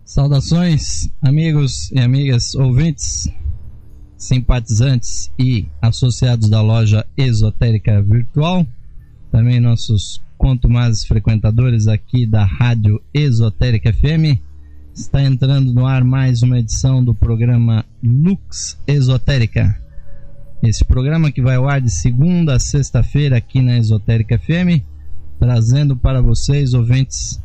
Saudações, amigos e amigas ouvintes, simpatizantes e associados da loja esotérica virtual, também nossos contumazes frequentadores aqui da Rádio Esotérica FM. Está entrando no ar mais uma edição do programa Lux Esotérica. Esse programa que vai ao ar de segunda a sexta-feira aqui na Esotérica FM, trazendo para vocês, ouvintes,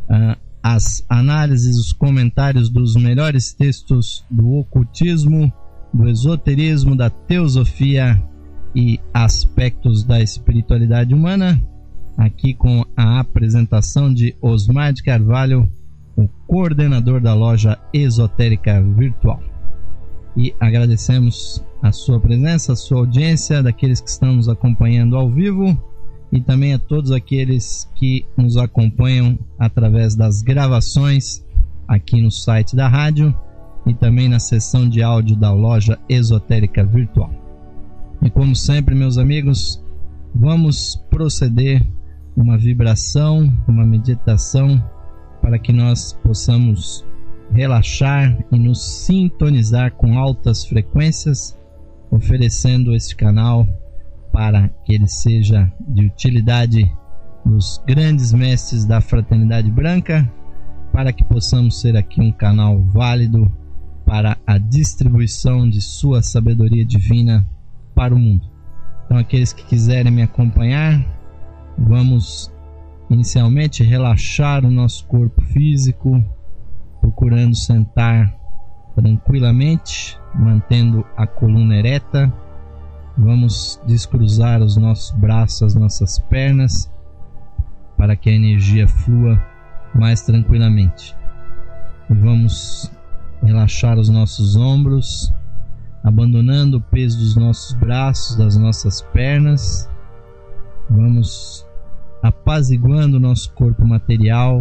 as análises, os comentários dos melhores textos do ocultismo, do esoterismo, da teosofia e aspectos da espiritualidade humana, aqui com a apresentação de Osmar de Carvalho, o coordenador da loja esotérica virtual. E agradecemos a sua presença, a sua audiência, daqueles que estão nos acompanhando ao vivo, e também a todos aqueles que nos acompanham através das gravações aqui no site da rádio e também na seção de áudio da loja esotérica virtual. E como sempre, meus amigos, vamos proceder uma vibração, uma meditação, para que nós possamos relaxar e nos sintonizar com altas frequências, oferecendo este canal para que ele seja de utilidade dos grandes mestres da fraternidade branca, para que possamos ser aqui um canal válido para a distribuição de sua sabedoria divina para o mundo. Então, aqueles que quiserem me acompanhar, vamos inicialmente relaxar o nosso corpo físico, procurando sentar tranquilamente, mantendo a coluna ereta. Vamos descruzar os nossos braços, as nossas pernas, para que a energia flua mais tranquilamente. E vamos relaxar os nossos ombros, abandonando o peso dos nossos braços, das nossas pernas. Vamos apaziguando o nosso corpo material,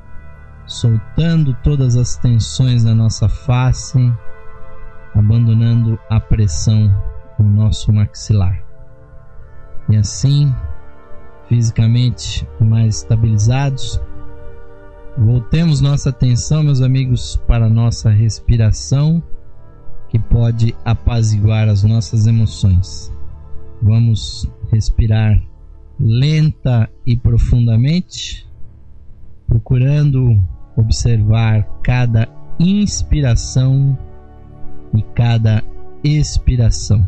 soltando todas as tensões da nossa face, abandonando a pressão no nosso maxilar. E assim, fisicamente mais estabilizados, voltemos nossa atenção, meus amigos, para a nossa respiração, que pode apaziguar as nossas emoções. Vamos respirar lenta e profundamente, procurando observar cada inspiração e cada expiração.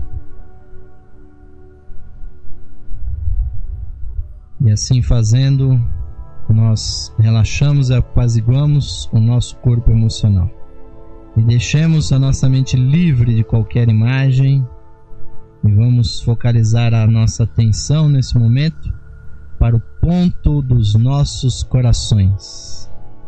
E assim fazendo, nós relaxamos e apaziguamos o nosso corpo emocional. E deixemos a nossa mente livre de qualquer imagem. E vamos focalizar a nossa atenção nesse momento para o ponto dos nossos corações,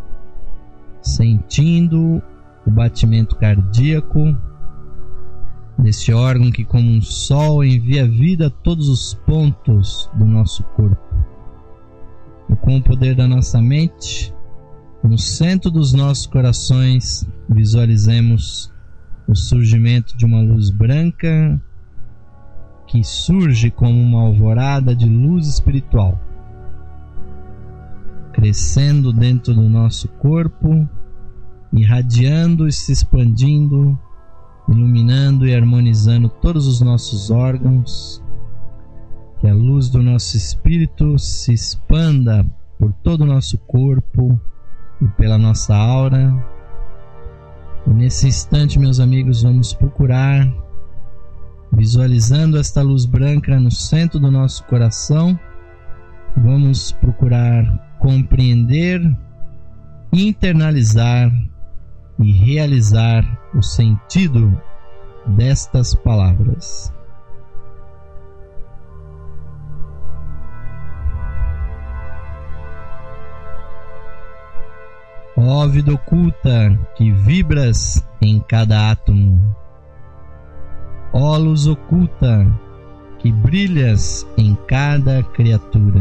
sentindo o batimento cardíaco desse órgão que, como um sol, envia vida a todos os pontos do nosso corpo. E com o poder da nossa mente, no centro dos nossos corações, visualizemos o surgimento de uma luz branca que surge como uma alvorada de luz espiritual, crescendo dentro do nosso corpo, irradiando e se expandindo, iluminando e harmonizando todos os nossos órgãos. Que a luz do nosso espírito se expanda por todo o nosso corpo e pela nossa aura. E nesse instante, meus amigos, vamos procurar, visualizando esta luz branca no centro do nosso coração, vamos procurar compreender, internalizar e realizar o sentido destas palavras. Ó vida oculta que vibras em cada átomo, ó luz oculta que brilhas em cada criatura,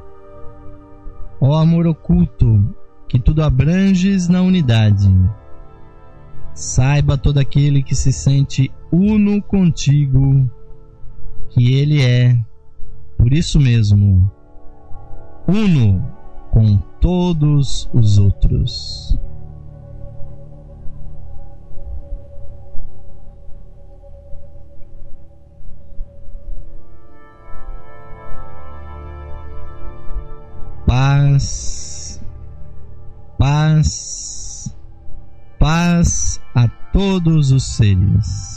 ó amor oculto que tudo abranges na unidade, saiba todo aquele que se sente uno contigo que ele é, por isso mesmo, uno com todos os outros. paz, paz a todos os seres.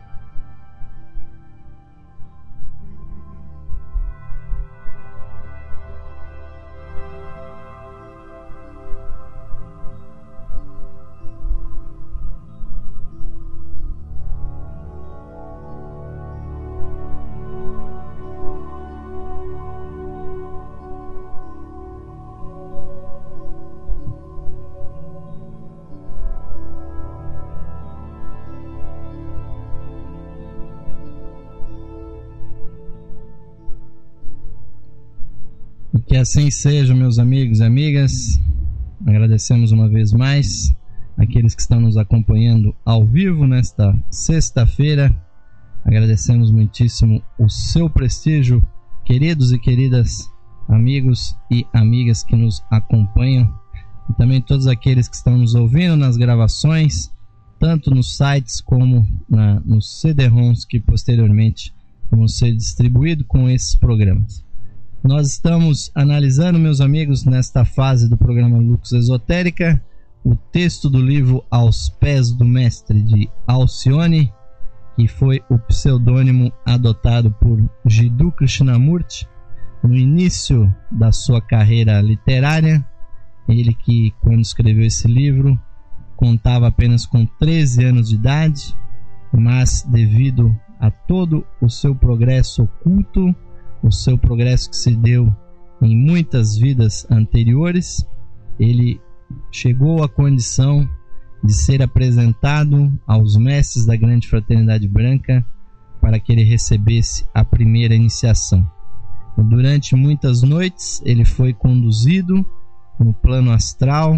Que assim seja, meus amigos e amigas. Agradecemos uma vez mais aqueles que estão nos acompanhando ao vivo nesta sexta-feira. Agradecemos muitíssimo o seu prestígio, queridos e queridas amigos e amigas que nos acompanham, e também todos aqueles que estão nos ouvindo nas gravações, tanto nos sites como nos CD-ROMs que posteriormente vão ser distribuídos com esses programas. Nós estamos analisando, meus amigos, nesta fase do programa Lux Esotérica, o texto do livro Aos Pés do Mestre, de Alcione, que foi o pseudônimo adotado por Jiddu Krishnamurti no início da sua carreira literária. Ele que, quando escreveu esse livro, contava apenas com 13 anos de idade, mas devido a todo o seu progresso oculto, o seu progresso que se deu em muitas vidas anteriores, ele chegou à condição de ser apresentado aos mestres da Grande Fraternidade Branca para que ele recebesse a primeira iniciação. E durante muitas noites ele foi conduzido no plano astral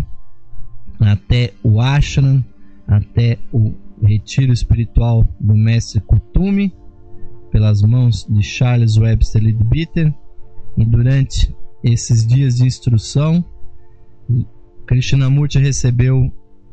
até o ashram, até o retiro espiritual do mestre Kuthumi, pelas mãos de Charles Webster Leadbeater, e durante esses dias de instrução, Krishnamurti recebeu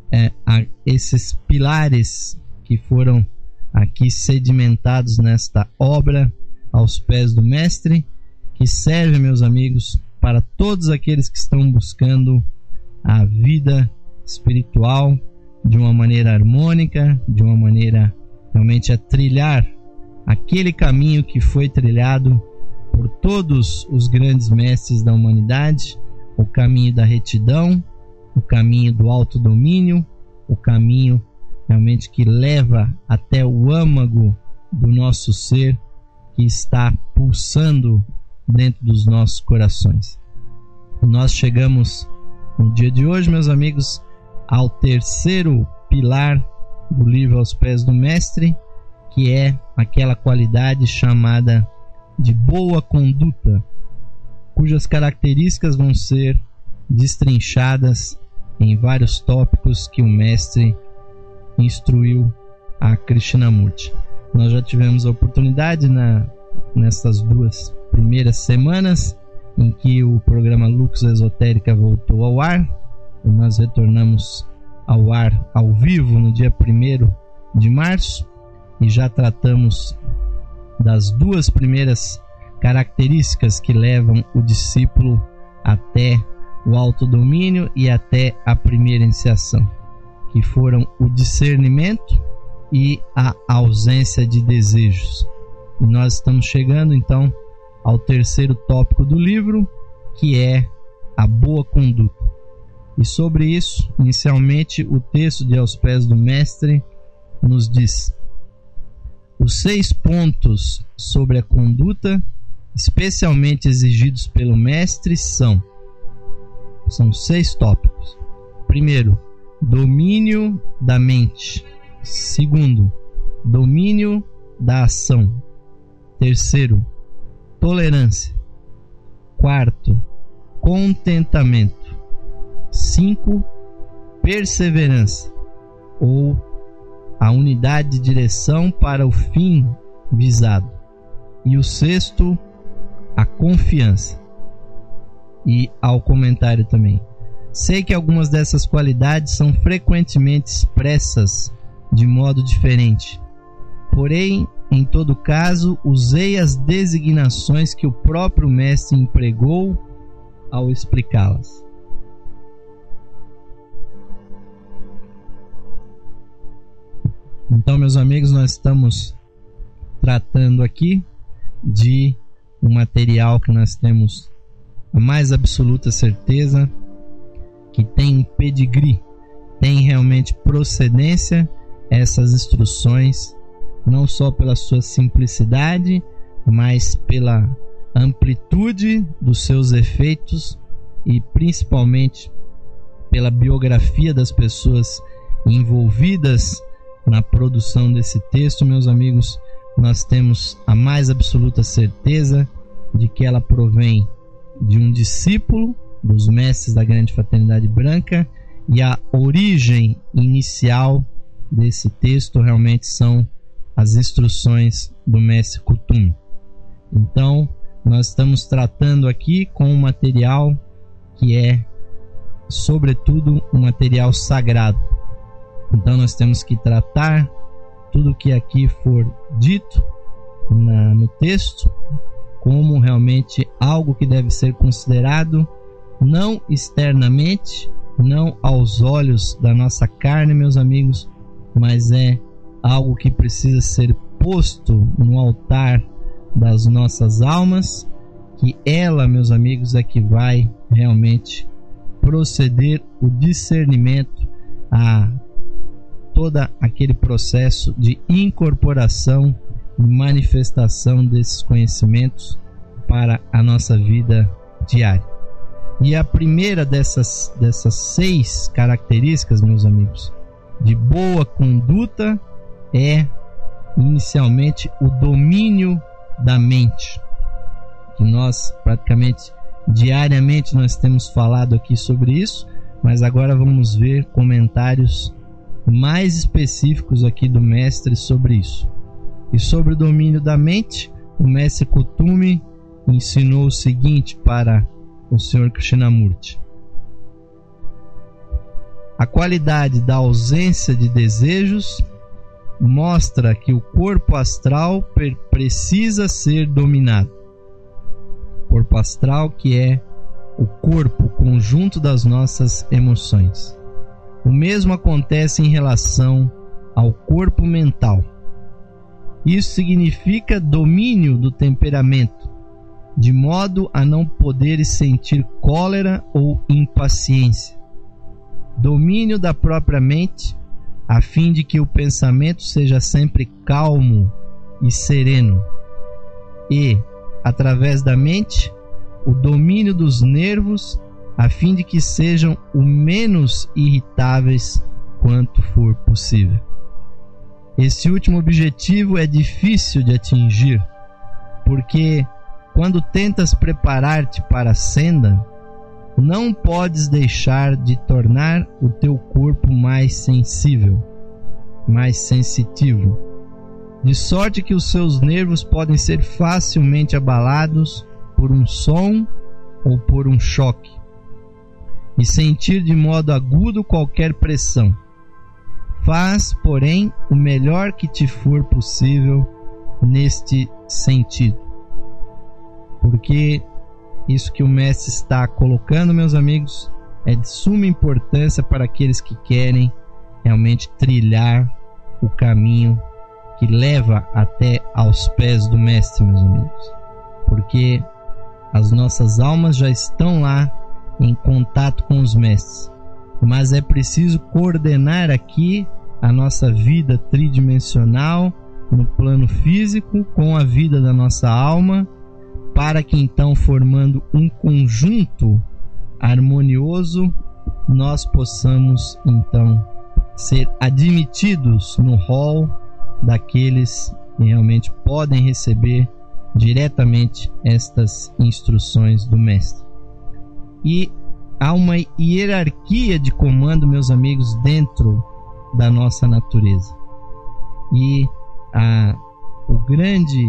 esses pilares que foram aqui sedimentados nesta obra Aos Pés do Mestre, que serve, meus amigos, para todos aqueles que estão buscando a vida espiritual de uma maneira harmônica, de uma maneira realmente a trilhar aquele caminho que foi trilhado por todos os grandes mestres da humanidade, o caminho da retidão, o caminho do autodomínio, o caminho realmente que leva até o âmago do nosso ser, que está pulsando dentro dos nossos corações. Nós chegamos no dia de hoje, meus amigos, ao terceiro pilar do livro Aos Pés do Mestre, que é aquela qualidade chamada de boa conduta, cujas características vão ser destrinchadas em vários tópicos que o mestre instruiu a Krishnamurti. Nós já tivemos a oportunidade nessas 2 primeiras semanas em que o programa Lux Esotérica voltou ao ar, e nós retornamos ao ar ao vivo no dia 1º de março, e já tratamos das 2 primeiras características que levam o discípulo até o autodomínio e até a primeira iniciação, que foram o discernimento e a ausência de desejos. E nós estamos chegando então ao terceiro tópico do livro, que é a boa conduta. E sobre isso, inicialmente, o texto de Aos Pés do Mestre nos diz: os 6 pontos sobre a conduta, especialmente exigidos pelo mestre, são 6 tópicos. Primeiro, domínio da mente. Segundo, domínio da ação. Terceiro, tolerância. Quarto, contentamento. 5, perseverança, ou a unidade de direção para o fim visado. E o 6º, a confiança. E ao comentário também: sei que algumas dessas qualidades são frequentemente expressas de modo diferente, porém, em todo caso, usei as designações que o próprio mestre empregou ao explicá-las. Então, meus amigos, nós estamos tratando aqui de um material que nós temos a mais absoluta certeza que tem um pedigree, tem realmente procedência essas instruções, não só pela sua simplicidade, mas pela amplitude dos seus efeitos e principalmente pela biografia das pessoas envolvidas na produção desse texto. Meus amigos, nós temos a mais absoluta certeza de que ela provém de um discípulo dos mestres da Grande Fraternidade Branca, e a origem inicial desse texto realmente são as instruções do mestre Kuthumi. Então, nós estamos tratando aqui com um material que é, sobretudo, um material sagrado. Então, nós temos que tratar tudo que aqui for dito no texto como realmente algo que deve ser considerado não externamente, não aos olhos da nossa carne, meus amigos, mas é algo que precisa ser posto no altar das nossas almas, que ela, meus amigos, é que vai realmente proceder o discernimento a todo aquele processo de incorporação e manifestação desses conhecimentos para a nossa vida diária. E a primeira dessas 6 características, meus amigos, de boa conduta é inicialmente o domínio da mente, que nós praticamente diariamente nós temos falado aqui sobre isso, mas agora vamos ver comentários mais específicos aqui do mestre sobre isso. E sobre o domínio da mente, o mestre Kuthumi ensinou o seguinte para o Sr. Krishnamurti: a qualidade da ausência de desejos mostra que o corpo astral precisa ser dominado. Corpo astral, que é o corpo, o conjunto das nossas emoções. O mesmo acontece em relação ao corpo mental. Isso significa domínio do temperamento, de modo a não poderes sentir cólera ou impaciência. Domínio da própria mente, a fim de que o pensamento seja sempre calmo e sereno. E, através da mente, o domínio dos nervos, a fim de que sejam o menos irritáveis quanto for possível. Esse último objetivo é difícil de atingir, porque quando tentas preparar-te para a senda, não podes deixar de tornar o teu corpo mais sensível, mais sensitivo, de sorte que os seus nervos podem ser facilmente abalados por um som ou por um choque, e sentir de modo agudo qualquer pressão. Faz, porém, o melhor que te for possível neste sentido. Porque isso que o mestre está colocando, meus amigos, é de suma importância para aqueles que querem realmente trilhar o caminho que leva até aos pés do mestre, meus amigos. Porque as nossas almas já estão lá em contato com os mestres, mas é preciso coordenar aqui a nossa vida tridimensional no plano físico com a vida da nossa alma, para que então, formando um conjunto harmonioso, nós possamos então ser admitidos no hall daqueles que realmente podem receber diretamente estas instruções do mestre. E há uma hierarquia de comando, meus amigos, dentro da nossa natureza. E o grande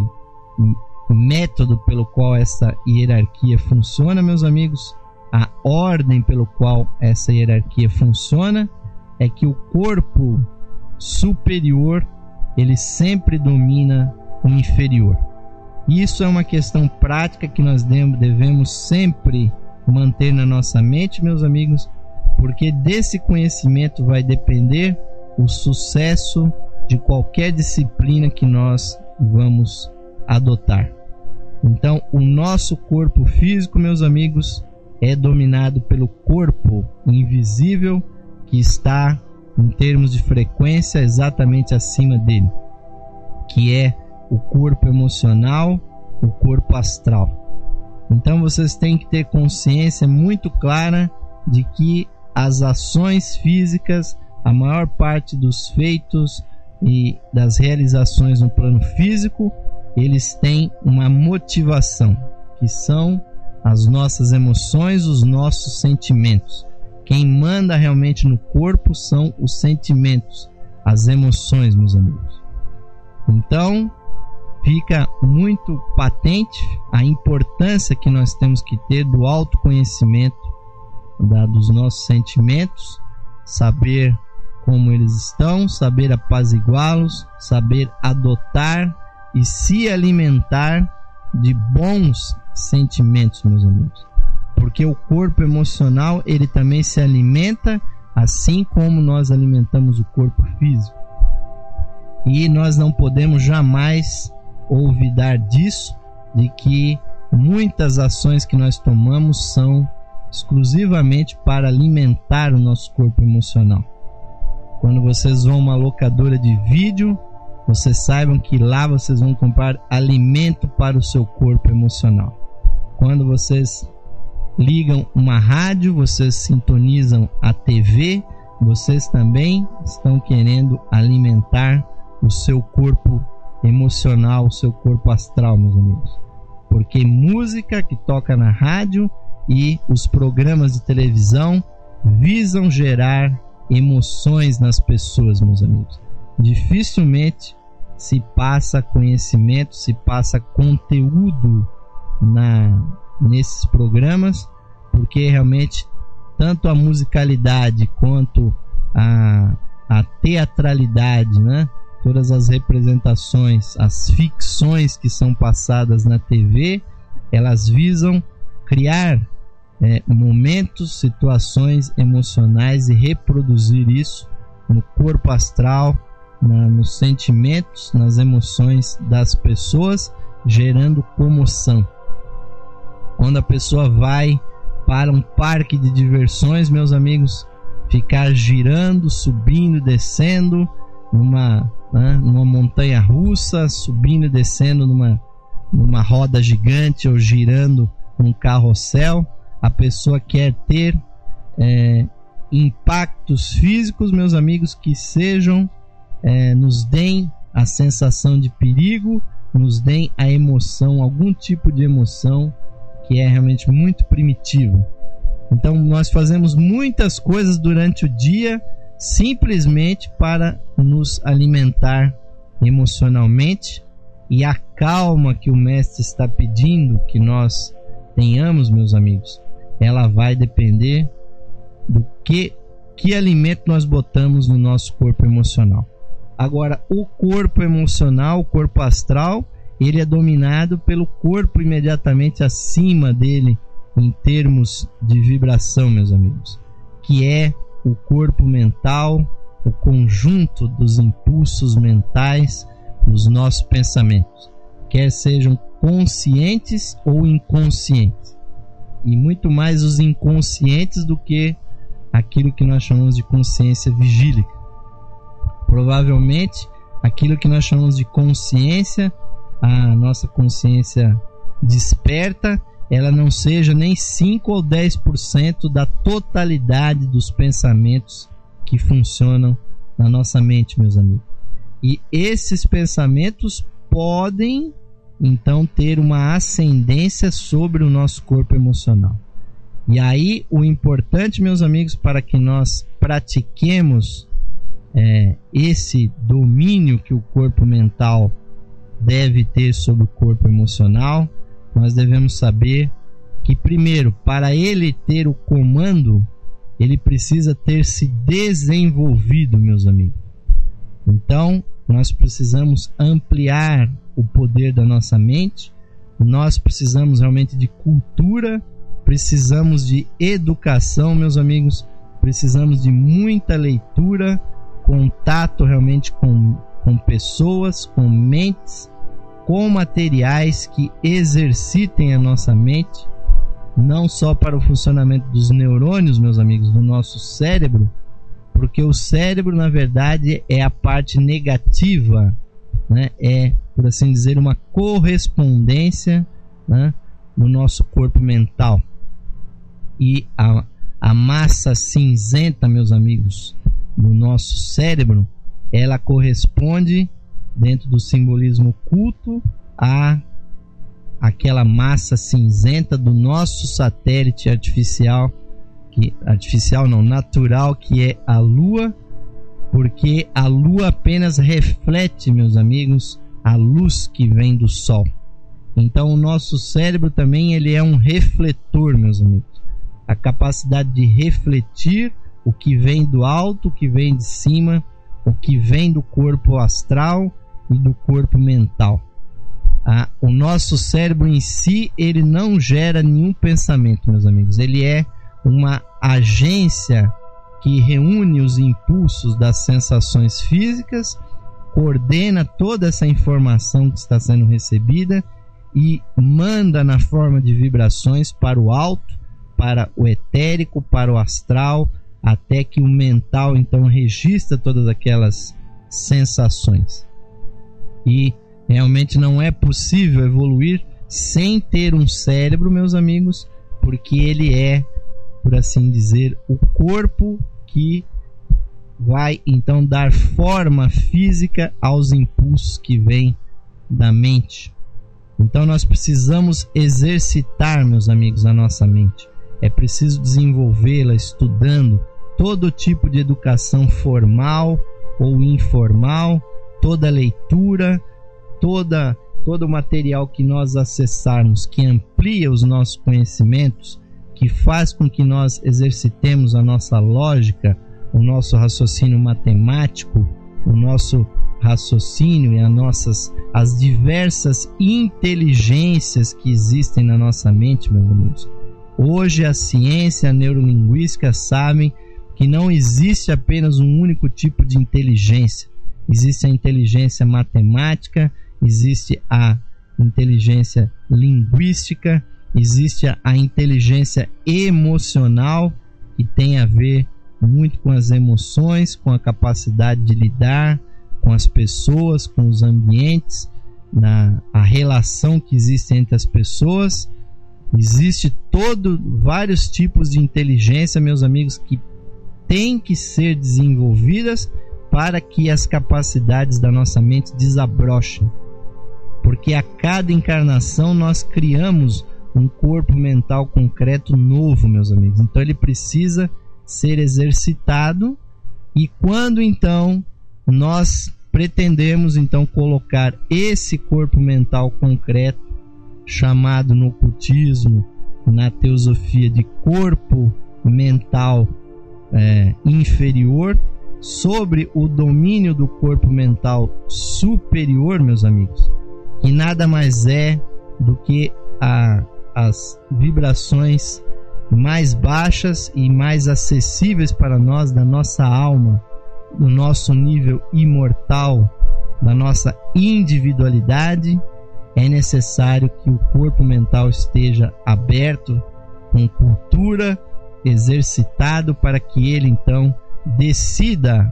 método pelo qual essa hierarquia funciona, meus amigos, a ordem pelo qual essa hierarquia funciona é que o corpo superior ele sempre domina o inferior. Isso é uma questão prática que nós devemos sempre manter na nossa mente, meus amigos, porque desse conhecimento vai depender o sucesso de qualquer disciplina que nós vamos adotar. Então, o nosso corpo físico, meus amigos, é dominado pelo corpo invisível que está, em termos de frequência, exatamente acima dele, que é o corpo emocional, o corpo astral. Então, vocês têm que ter consciência muito clara de que as ações físicas, a maior parte dos feitos e das realizações no plano físico, eles têm uma motivação, que são as nossas emoções, os nossos sentimentos. Quem manda realmente no corpo são os sentimentos, as emoções, meus amigos. Então, fica muito patente a importância que nós temos que ter do autoconhecimento dos nossos sentimentos, saber como eles estão, saber apaziguá-los, saber adotar e se alimentar de bons sentimentos, meus amigos. Porque o corpo emocional, ele também se alimenta assim como nós alimentamos o corpo físico. E nós não podemos jamais olvidar disso, de que muitas ações que nós tomamos são exclusivamente para alimentar o nosso corpo emocional. Quando vocês vão a uma locadora de vídeo, vocês saibam que lá vocês vão comprar alimento para o seu corpo emocional. Quando vocês ligam uma rádio, vocês sintonizam a TV, vocês também estão querendo alimentar o seu corpo emocional, o seu corpo astral, meus amigos. Porque música que toca na rádio e os programas de televisão visam gerar emoções nas pessoas, meus amigos. Dificilmente se passa conhecimento, se passa conteúdo nesses programas, porque realmente tanto a musicalidade quanto a teatralidade, né? Todas as representações, as ficções que são passadas na TV, elas visam criar momentos, situações emocionais e reproduzir isso no corpo astral, nos sentimentos, nas emoções das pessoas, gerando comoção. Quando a pessoa vai para um parque de diversões, meus amigos, ficar girando, subindo e descendo numa montanha russa, subindo e descendo numa roda gigante ou girando num carrossel, a pessoa quer ter impactos físicos, meus amigos, que sejam nos deem a sensação de perigo, nos deem a emoção, algum tipo de emoção que é realmente muito primitivo. Então nós fazemos muitas coisas durante o dia simplesmente para nos alimentar emocionalmente, e a calma que o mestre está pedindo que nós tenhamos, meus amigos, ela vai depender do que alimento nós botamos no nosso corpo emocional. Agora, o corpo emocional, o corpo astral, ele é dominado pelo corpo imediatamente acima dele em termos de vibração, meus amigos, que é o corpo mental, o conjunto dos impulsos mentais dos nossos pensamentos, quer sejam conscientes ou inconscientes, e muito mais os inconscientes do que aquilo que nós chamamos de consciência vigílica. Provavelmente aquilo que nós chamamos de consciência, a nossa consciência desperta, ela não seja nem 5 ou 10% da totalidade dos pensamentos que funcionam na nossa mente, meus amigos. E esses pensamentos podem então ter uma ascendência sobre o nosso corpo emocional. E aí o importante, meus amigos, para que nós pratiquemos esse domínio que o corpo mental deve ter sobre o corpo emocional, nós devemos saber que, primeiro, para ele ter o comando, ele precisa ter se desenvolvido, meus amigos. Então, nós precisamos ampliar o poder da nossa mente, nós precisamos realmente de cultura, precisamos de educação, meus amigos, precisamos de muita leitura, contato realmente com com pessoas, com mentes, com materiais que exercitem a nossa mente, não só para o funcionamento dos neurônios, meus amigos, do nosso cérebro, porque o cérebro, na verdade, é a parte negativa, né? É, por assim dizer, uma correspondência, né, no nosso corpo mental. E a massa cinzenta, meus amigos, do nosso cérebro, ela corresponde, dentro do simbolismo culto, a aquela massa cinzenta do nosso satélite natural, que é a Lua, porque a Lua apenas reflete, meus amigos, a luz que vem do Sol. Então o nosso cérebro também ele é um refletor, meus amigos. A capacidade de refletir o que vem do alto, o que vem de cima, o que vem do corpo astral e do corpo mental. O nosso cérebro em si, ele não gera nenhum pensamento, meus amigos. Ele é uma agência que reúne os impulsos das sensações físicas, coordena toda essa informação que está sendo recebida e manda na forma de vibrações para o alto, para o etérico, para o astral, até que o mental então registra todas aquelas sensações. E realmente não é possível evoluir sem ter um cérebro, meus amigos, porque ele é, por assim dizer, o corpo que vai então dar forma física aos impulsos que vêm da mente. Então nós precisamos exercitar, meus amigos, a nossa mente. É preciso desenvolvê-la estudando todo tipo de educação formal ou informal, toda leitura, todo o material que nós acessarmos, que amplia os nossos conhecimentos, que faz com que nós exercitemos a nossa lógica, o nosso raciocínio matemático, o nosso raciocínio e as diversas inteligências que existem na nossa mente, meus amigos. Hoje a ciência, a neurolinguística sabem que não existe apenas um único tipo de inteligência. Existe a inteligência matemática, existe a inteligência linguística, existe a inteligência emocional, que tem a ver muito com as emoções, com a capacidade de lidar com as pessoas, com os ambientes, a relação que existe entre as pessoas. Existe vários tipos de inteligência, meus amigos, que têm que ser desenvolvidas para que as capacidades da nossa mente desabrochem. Porque a cada encarnação nós criamos um corpo mental concreto novo, meus amigos. Então ele precisa ser exercitado, e quando então nós pretendemos então colocar esse corpo mental concreto, chamado no ocultismo, na teosofia, de corpo mental inferior, sobre o domínio do corpo mental superior, meus amigos, que nada mais é do que as vibrações mais baixas e mais acessíveis para nós, da nossa alma, do nosso nível imortal, da nossa individualidade. É necessário que o corpo mental esteja aberto, com cultura, exercitado, para que ele então decida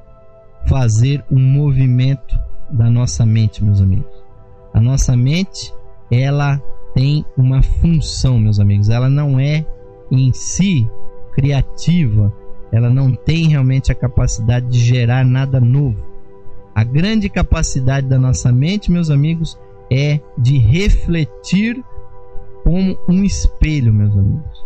fazer um movimento da nossa mente, meus amigos. A nossa mente, ela tem uma função, meus amigos. Ela não é em si criativa, ela não tem realmente a capacidade de gerar nada novo. A grande capacidade da nossa mente, meus amigos, é de refletir como um espelho, meus amigos.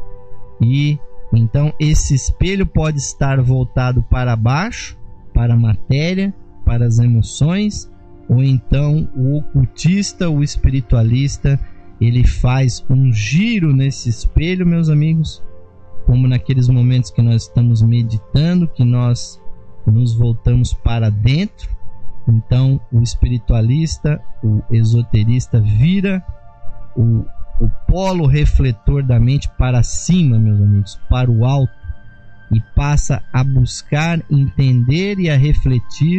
E então esse espelho pode estar voltado para baixo, para a matéria, para as emoções, ou então o ocultista, o espiritualista, ele faz um giro nesse espelho, meus amigos, como naqueles momentos que nós estamos meditando, que nós nos voltamos para dentro. Então o espiritualista, o esoterista, vira o polo refletor da mente para cima, meus amigos, para o alto, e passa a buscar, entender e a refletir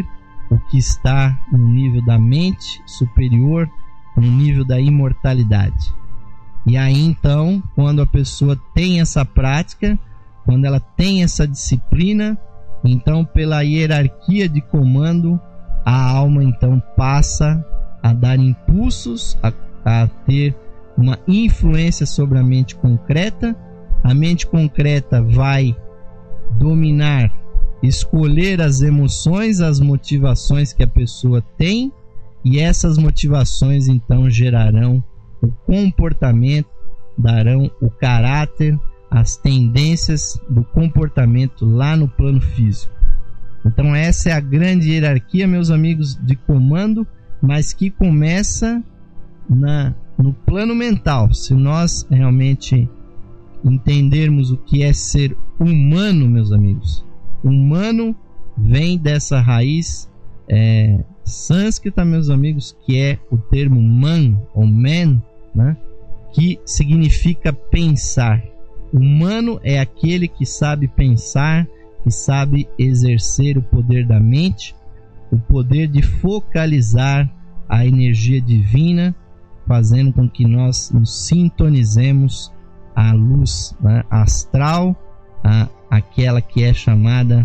o que está no nível da mente superior, no nível da imortalidade. E aí então, quando a pessoa tem essa prática, quando ela tem essa disciplina, então pela hierarquia de comando, a alma então passa a dar impulsos, a ter uma influência sobre a mente concreta. A mente concreta vai dominar, escolher as emoções, as motivações que a pessoa tem, e essas motivações então gerarão o comportamento, darão o caráter, as tendências do comportamento lá no plano físico. Então essa é a grande hierarquia, meus amigos, de comando, mas que começa no plano mental. Se nós realmente entendermos o que é ser humano, meus amigos, humano vem dessa raiz sânscrita, meus amigos, que é o termo man ou man, né? Que significa pensar. Humano é aquele que sabe pensar, que sabe exercer o poder da mente, o poder de focalizar a energia divina, fazendo com que nós nos sintonizemos à luz, né, astral, aquela que é chamada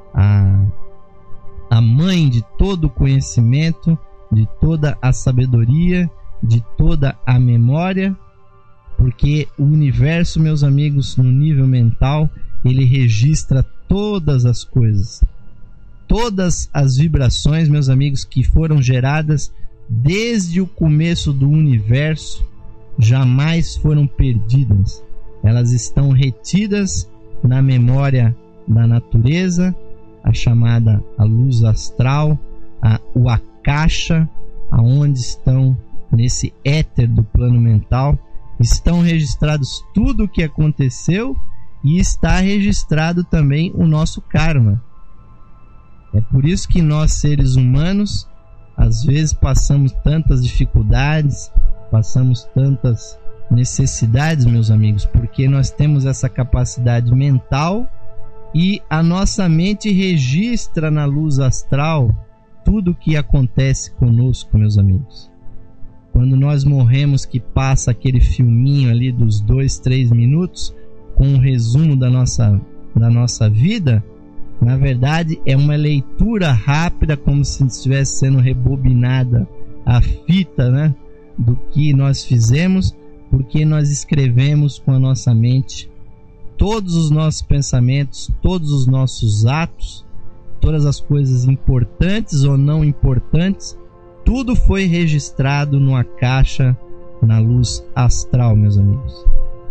a mãe de todo o conhecimento, de toda a sabedoria, de toda a memória, porque o universo, meus amigos, no nível mental, ele registra todas as coisas, todas as vibrações, meus amigos, que foram geradas desde o começo do universo, jamais foram perdidas. Elas estão retidas na memória da natureza, a chamada a luz astral, o akasha, aonde estão nesse éter do plano mental, estão registrados tudo o que aconteceu e está registrado também o nosso karma. É por isso que nós, seres humanos, às vezes passamos tantas dificuldades, passamos tantas necessidades, meus amigos, porque nós temos essa capacidade mental e a nossa mente registra na luz astral tudo o que acontece conosco, meus amigos. Quando nós morremos, que passa aquele filminho ali dos 2-3 minutos com um resumo da nossa vida, na verdade é uma leitura rápida, como se estivesse sendo rebobinada a fita, né, do que nós fizemos, porque nós escrevemos com a nossa mente todos os nossos pensamentos, todos os nossos atos, todas as coisas importantes ou não importantes, tudo foi registrado numa caixa na luz astral, meus amigos,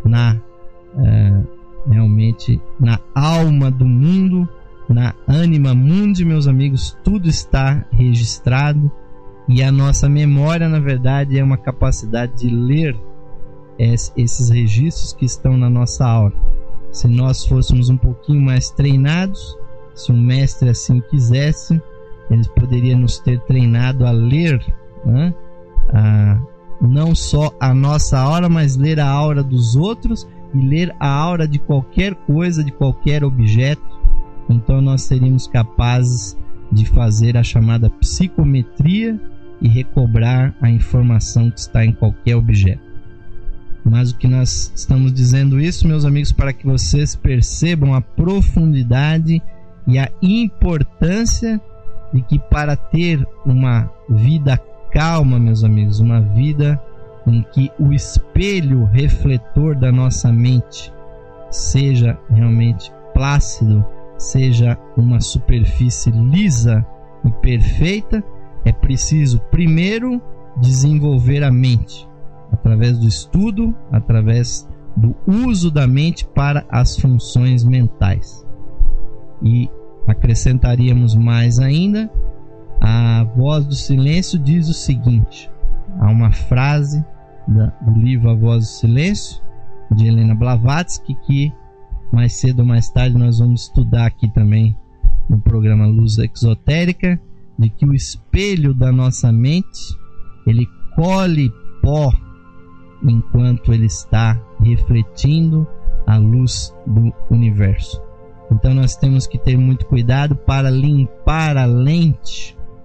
realmente na alma do mundo, na anima mundi, meus amigos, tudo está registrado. E a nossa memória, na verdade, é uma capacidade de ler esses registros que estão na nossa aura. Se nós fôssemos um pouquinho mais treinados, se um mestre assim quisesse, ele poderia nos ter treinado a ler, né, não só a nossa aura, mas ler a aura dos outros e ler a aura de qualquer coisa, de qualquer objeto. Então nós seríamos capazes de fazer a chamada psicometria e recobrar a informação que está em qualquer objeto. Mas o que nós estamos dizendo isso, meus amigos, para que vocês percebam a profundidade e a importância de que, para ter uma vida calma, meus amigos, uma vida em que o espelho refletor da nossa mente seja realmente plácido, seja uma superfície lisa e perfeita, é preciso primeiro desenvolver a mente através do estudo, através do uso da mente para as funções mentais. E acrescentaríamos mais ainda, a Voz do Silêncio diz o seguinte, há uma frase do livro A Voz do Silêncio, de Helena Blavatsky, que mais cedo ou mais tarde nós vamos estudar aqui também no programa Luz Exotérica, de que o espelho da nossa mente, ele colhe pó enquanto ele está refletindo a luz do universo. Então nós temos que ter muito cuidado para limpar a lente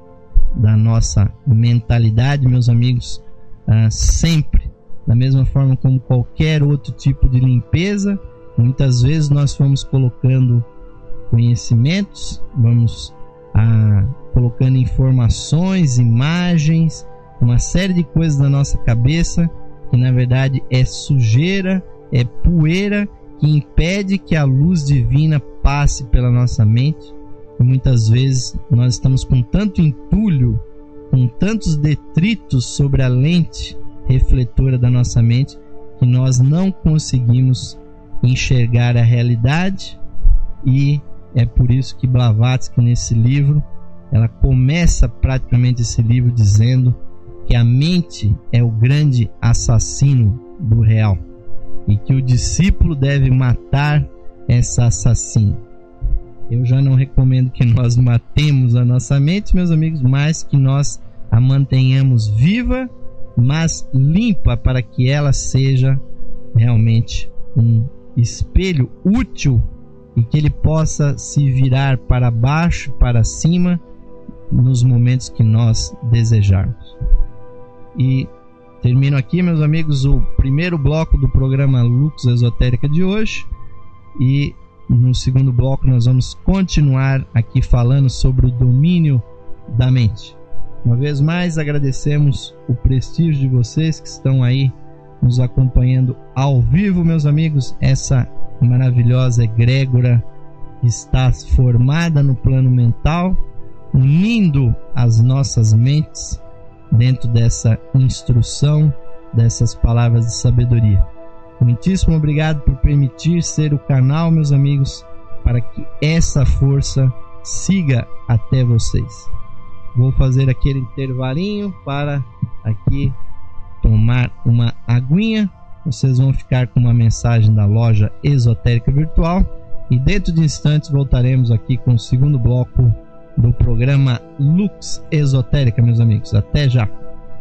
da nossa mentalidade, meus amigos, sempre, da mesma forma como qualquer outro tipo de limpeza. Muitas vezes nós vamos colocando conhecimentos, vamos colocando informações, imagens, uma série de coisas na nossa cabeça que na verdade é sujeira, é poeira que impede que a luz divina passe pela nossa mente. E muitas vezes nós estamos com tanto entulho, com tantos detritos sobre a lente refletora da nossa mente, que nós não conseguimos enxergar a realidade. E é por isso que Blavatsky, nesse livro, ela começa praticamente esse livro dizendo que a mente é o grande assassino do real e que o discípulo deve matar essa assassina. Eu já não recomendo que nós matemos a nossa mente, meus amigos, mas que nós a mantenhamos viva, mas limpa, para que ela seja realmente um espelho útil e que ele possa se virar para baixo, para cima, nos momentos que nós desejarmos. E termino aqui, meus amigos, o primeiro bloco do programa Lux Esotérica de hoje. E no segundo bloco nós vamos continuar aqui falando sobre o domínio da mente. Uma vez mais agradecemos o prestígio de vocês que estão aí nos acompanhando ao vivo, meus amigos. Essa maravilhosa egrégora está formada no plano mental, unindo as nossas mentes dentro dessa instrução, dessas palavras de sabedoria. Muitíssimo obrigado por permitir ser o canal, meus amigos, para que essa força siga até vocês. Vou fazer aquele intervalinho para aqui tomar uma aguinha. Vocês vão ficar com uma mensagem da loja esotérica virtual e dentro de instantes voltaremos aqui com o segundo bloco do programa Lux Esotérica, meus amigos. Até já!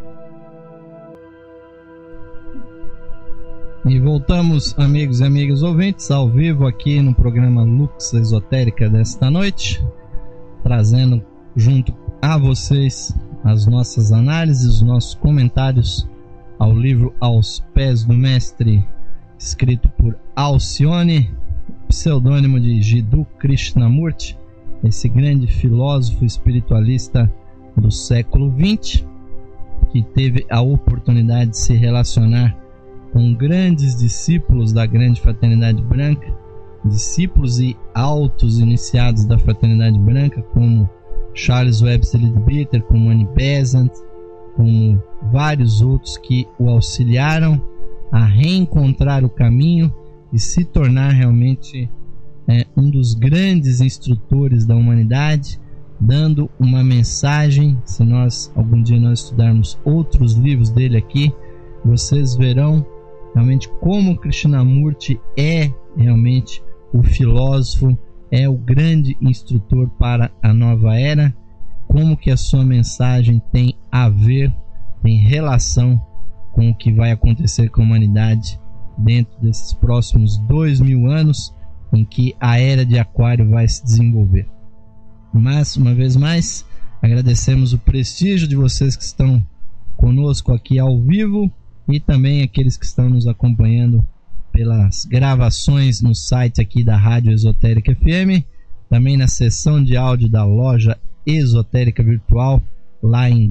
E voltamos, amigos e amigas ouvintes, ao vivo aqui no programa Lux Esotérica desta noite, trazendo junto a vocês as nossas análises, os nossos comentários ao livro Aos Pés do Mestre, escrito por Alcione, pseudônimo de Jiddu Krishnamurti, esse grande filósofo espiritualista do século XX, que teve a oportunidade de se relacionar com grandes discípulos da grande fraternidade branca, discípulos e altos iniciados da fraternidade branca, como Charles Webster Leadbeater, como Annie Besant, como vários outros que o auxiliaram a reencontrar o caminho e se tornar realmente um dos grandes instrutores da humanidade, dando uma mensagem. Se nós algum dia nós estudarmos outros livros dele aqui, vocês verão realmente como Krishnamurti é realmente o filósofo, é o grande instrutor para a nova era, como que a sua mensagem tem a ver, tem relação com o que vai acontecer com a humanidade dentro desses próximos 2000 anos, em que a era de Aquário vai se desenvolver. Mas, uma vez mais, agradecemos o prestígio de vocês que estão conosco aqui ao vivo e também aqueles que estão nos acompanhando pelas gravações no site aqui da Rádio Esotérica FM, também na seção de áudio da loja Esotérica Virtual, lá em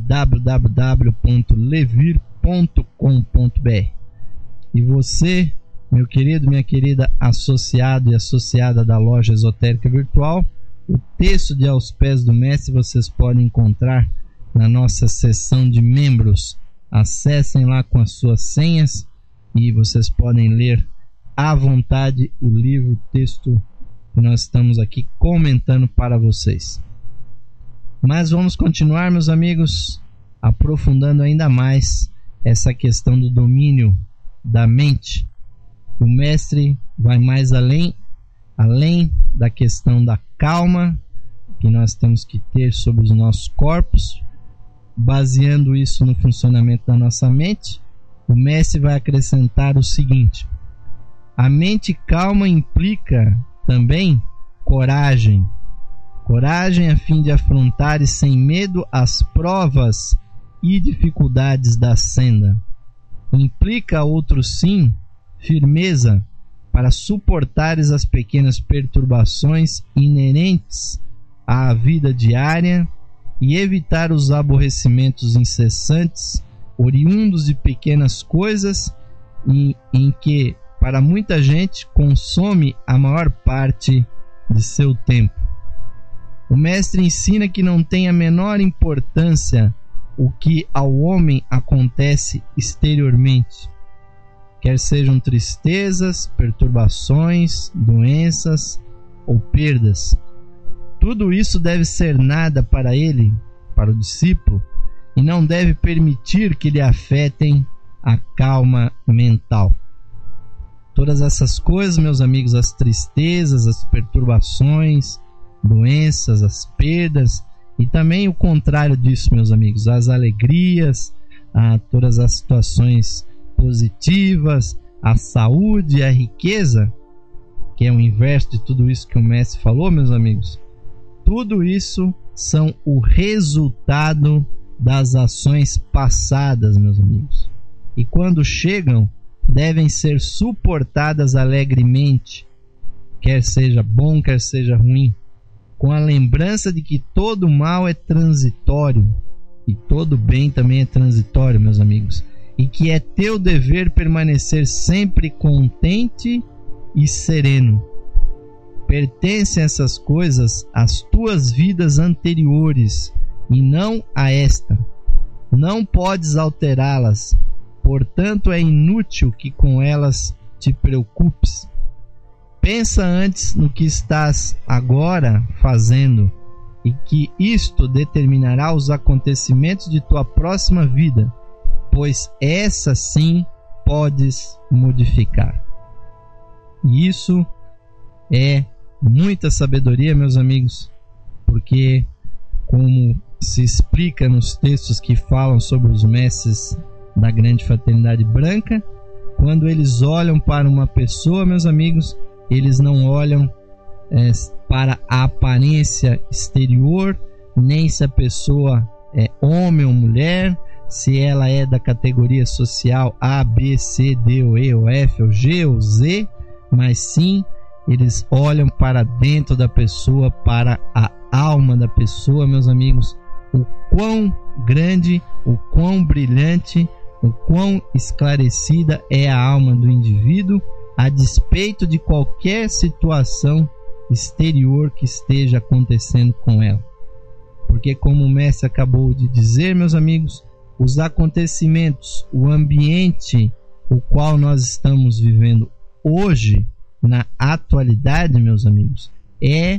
www.levir.com.br. E você, meu querido, minha querida associado e associada da loja Esotérica Virtual, o texto de Aos Pés do Mestre vocês podem encontrar na nossa seção de membros. Acessem lá com as suas senhas e vocês podem ler à vontade o livro, o texto que nós estamos aqui comentando para vocês. Mas vamos continuar, meus amigos, aprofundando ainda mais essa questão do domínio da mente. O mestre vai mais além da questão da calma que nós temos que ter sobre os nossos corpos, baseando isso no funcionamento da nossa mente. O mestre vai acrescentar o seguinte: a mente calma implica também coragem, coragem a fim de afrontares sem medo as provas e dificuldades da senda. Implica outro sim, firmeza, para suportares as pequenas perturbações inerentes à vida diária e evitar os aborrecimentos incessantes, oriundos de pequenas coisas, em que, para muita gente, consome a maior parte de seu tempo. O mestre ensina que não tem a menor importância o que ao homem acontece exteriormente, quer sejam tristezas, perturbações, doenças ou perdas. Tudo isso deve ser nada para ele, para o discípulo, e não deve permitir que lhe afetem a calma mental. Todas essas coisas, meus amigos, as tristezas, as perturbações, doenças, as perdas, e também o contrário disso, meus amigos, as alegrias, todas as situações positivas, a saúde, a riqueza, que é o inverso de tudo isso que o mestre falou, meus amigos. Tudo isso são o resultado das ações passadas, meus amigos. E quando chegam, devem ser suportadas alegremente, quer seja bom, quer seja ruim, com a lembrança de que todo mal é transitório e todo bem também é transitório, meus amigos, e que é teu dever permanecer sempre contente e sereno. Pertencem essas coisas às tuas vidas anteriores e não a esta. Não podes alterá-las, portanto é inútil que com elas te preocupes. Pensa antes no que estás agora fazendo e que isto determinará os acontecimentos de tua próxima vida, pois essa sim podes modificar. E isso é muita sabedoria, meus amigos, porque, como se explica nos textos que falam sobre os mestres da grande fraternidade branca, quando eles olham para uma pessoa, meus amigos, eles não olham para a aparência exterior, nem se a pessoa é homem ou mulher, se ela é da categoria social A, B, C, D, ou E, ou F, ou G, ou Z, mas sim eles olham para dentro da pessoa, para a alma da pessoa, meus amigos, o quão grande, o quão brilhante, o quão esclarecida é a alma do indivíduo, a despeito de qualquer situação exterior que esteja acontecendo com ela. Porque, como o mestre acabou de dizer, meus amigos, os acontecimentos, o ambiente o qual nós estamos vivendo hoje, na atualidade, meus amigos, é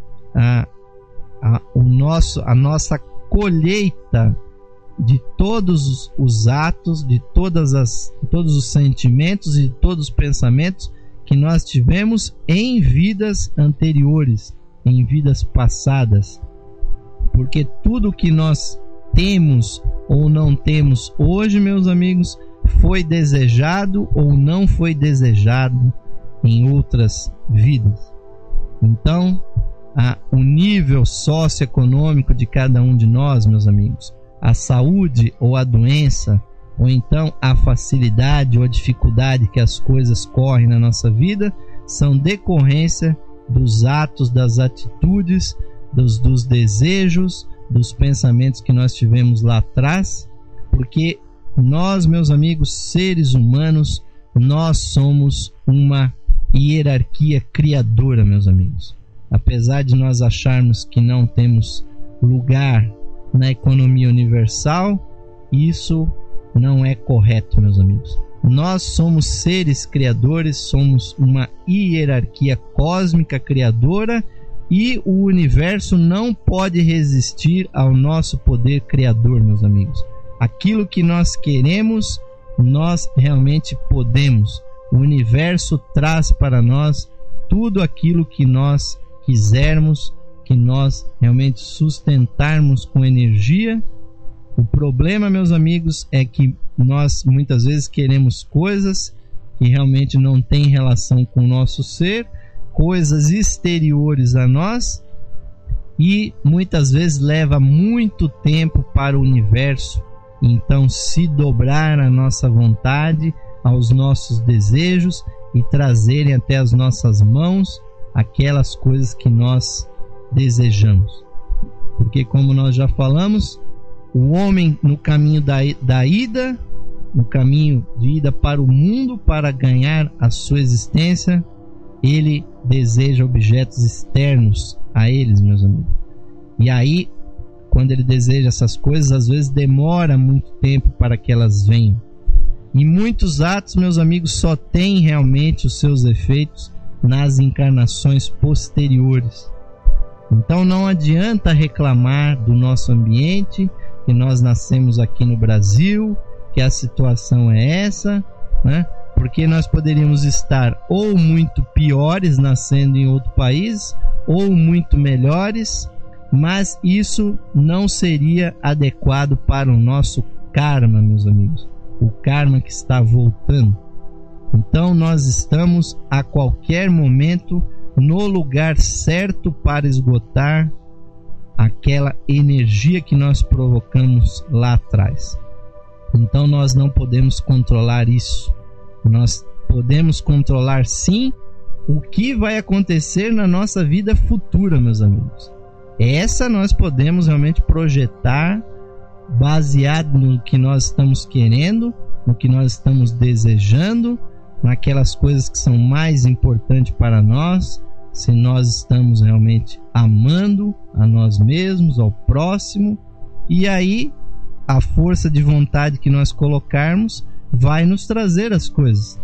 a nossa colheita de todos os atos, de todos os sentimentos e de todos os pensamentos que nós tivemos em vidas anteriores, em vidas passadas. Porque tudo que nós temos ou não temos hoje, meus amigos, foi desejado ou não foi desejado em outras vidas. Então, o nível socioeconômico de cada um de nós, meus amigos, a saúde ou a doença, ou então a facilidade ou a dificuldade que as coisas correm na nossa vida, são decorrência dos atos, das atitudes, dos desejos, dos pensamentos que nós tivemos lá atrás, porque nós, meus amigos, seres humanos, nós somos uma hierarquia criadora, meus amigos. Apesar de nós acharmos que não temos lugar na economia universal, isso não é correto, meus amigos. Nós somos seres criadores, somos uma hierarquia cósmica criadora, e o universo não pode resistir ao nosso poder criador, meus amigos. Aquilo que nós queremos, nós realmente podemos. O universo traz para nós tudo aquilo que nós quisermos, que nós realmente sustentarmos com energia. O problema, meus amigos, é que nós muitas vezes queremos coisas que realmente não têm relação com o nosso ser, coisas exteriores a nós, e muitas vezes leva muito tempo para o universo então se dobrar à nossa vontade, aos nossos desejos e trazerem até as nossas mãos aquelas coisas que nós desejamos. Porque, como nós já falamos, o homem no caminho da ida, no caminho de ida para o mundo para ganhar a sua existência, ele deseja objetos externos a eles, meus amigos. E aí, quando ele deseja essas coisas, às vezes demora muito tempo para que elas venham. E muitos atos, meus amigos, só têm realmente os seus efeitos nas encarnações posteriores. Então não adianta reclamar do nosso ambiente, que nós nascemos aqui no Brasil, que a situação é essa, né? Porque nós poderíamos estar ou muito piores nascendo em outro país, ou muito melhores, mas isso não seria adequado para o nosso karma, meus amigos. O karma que está voltando. Então nós estamos a qualquer momento no lugar certo para esgotar aquela energia que nós provocamos lá atrás. Então nós não podemos controlar isso. Nós podemos controlar sim o que vai acontecer na nossa vida futura, meus amigos. Essa nós podemos realmente projetar baseado no que nós estamos querendo, no que nós estamos desejando, naquelas coisas que são mais importantes para nós, se nós estamos realmente amando a nós mesmos, ao próximo, e aí a força de vontade que nós colocarmos vai nos trazer as coisas.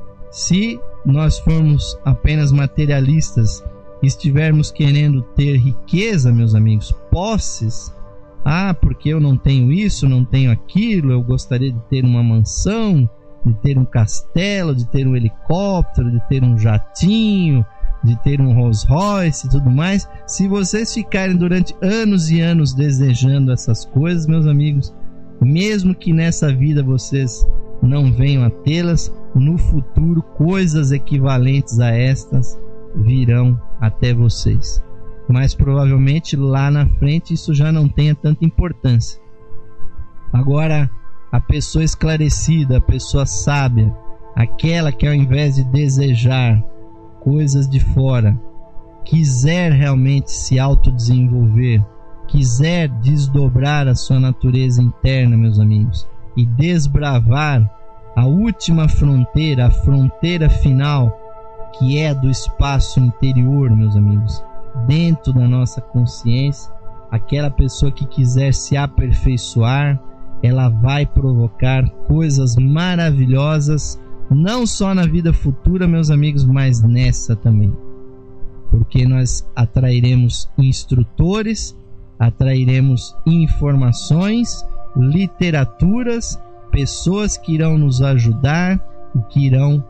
Se nós formos apenas materialistas e estivermos querendo ter riqueza, meus amigos, posses, porque eu não tenho isso, não tenho aquilo, eu gostaria de ter uma mansão, de ter um castelo, de ter um helicóptero, de ter um jatinho, de ter um Rolls Royce e tudo mais. Se vocês ficarem durante anos e anos desejando essas coisas, meus amigos, mesmo que nessa vida vocês não venham a tê-las, no futuro coisas equivalentes a estas virão até vocês. Mas provavelmente lá na frente isso já não tenha tanta importância. Agora, a pessoa esclarecida, a pessoa sábia, aquela que ao invés de desejar coisas de fora, quiser realmente se autodesenvolver, quiser desdobrar a sua natureza interna, meus amigos, e desbravar a última fronteira, a fronteira final, que é do espaço interior, meus amigos, dentro da nossa consciência, aquela pessoa que quiser se aperfeiçoar, ela vai provocar coisas maravilhosas, não só na vida futura, meus amigos, mas nessa também. Porque nós atrairemos instrutores, atrairemos informações, literaturas, pessoas que irão nos ajudar e que irão